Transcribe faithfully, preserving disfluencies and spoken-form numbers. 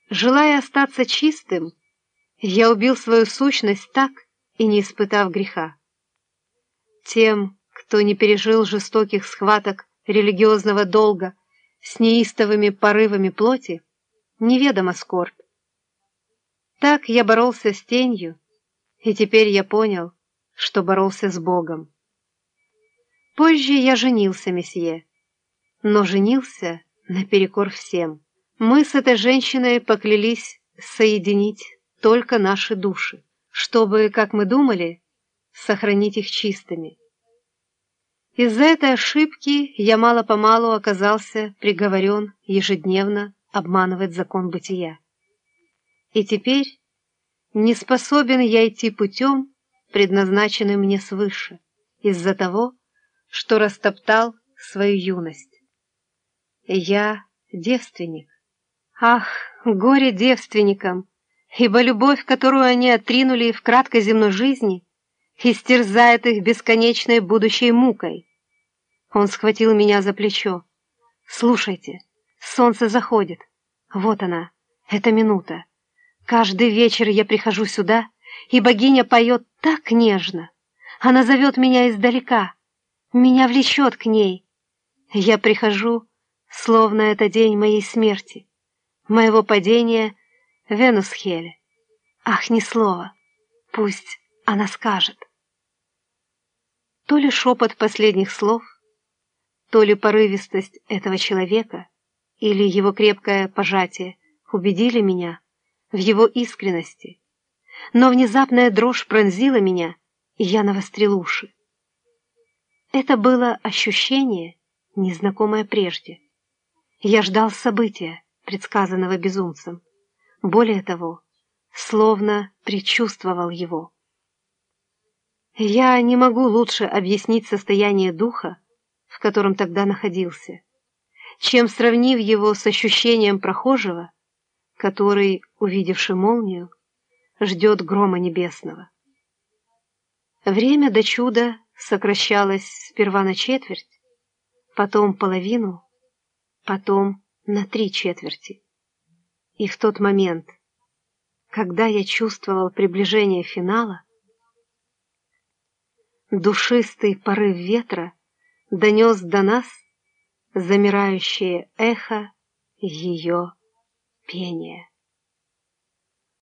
Желая остаться чистым, я убил свою сущность так и не испытав греха. Тем, кто не пережил жестоких схваток религиозного долга с неистовыми порывами плоти, неведома скорбь. Так я боролся с тенью, и теперь я понял, что боролся с Богом. Позже я женился, месье, но женился наперекор всем. Мы с этой женщиной поклялись соединить только наши души, чтобы, как мы думали, сохранить их чистыми. Из-за этой ошибки я мало-помалу оказался приговорен ежедневно обманывать закон бытия. И теперь не способен я идти путем, предназначенным мне свыше, из-за того, что растоптал свою юность. Я девственник. Ах, горе девственникам, ибо любовь, которую они отринули в краткой земной жизни, истерзает их бесконечной будущей мукой. Он схватил меня за плечо. «Слушайте, солнце заходит. Вот она, эта минута. Каждый вечер я прихожу сюда, и богиня поет так нежно. Она зовет меня издалека, меня влечет к ней. Я прихожу, словно это день моей смерти, моего падения в Венусхеле. Ах, ни слова, пусть она скажет». То ли шепот последних слов, то ли порывистость этого человека, или его крепкое пожатие убедили меня в его искренности, но внезапная дрожь пронзила меня, и я навострил уши. Это было ощущение, незнакомое прежде. Я ждал события, предсказанного безумцем. Более того, словно предчувствовал его. Я не могу лучше объяснить состояние духа, в котором тогда находился, чем сравнив его с ощущением прохожего, который, увидевши молнию, ждет грома небесного. Время до чуда сокращалось сперва на четверть, потом половину, потом на три четверти. И в тот момент, когда я чувствовал приближение финала, душистый порыв ветра донес до нас замирающее эхо ее пения.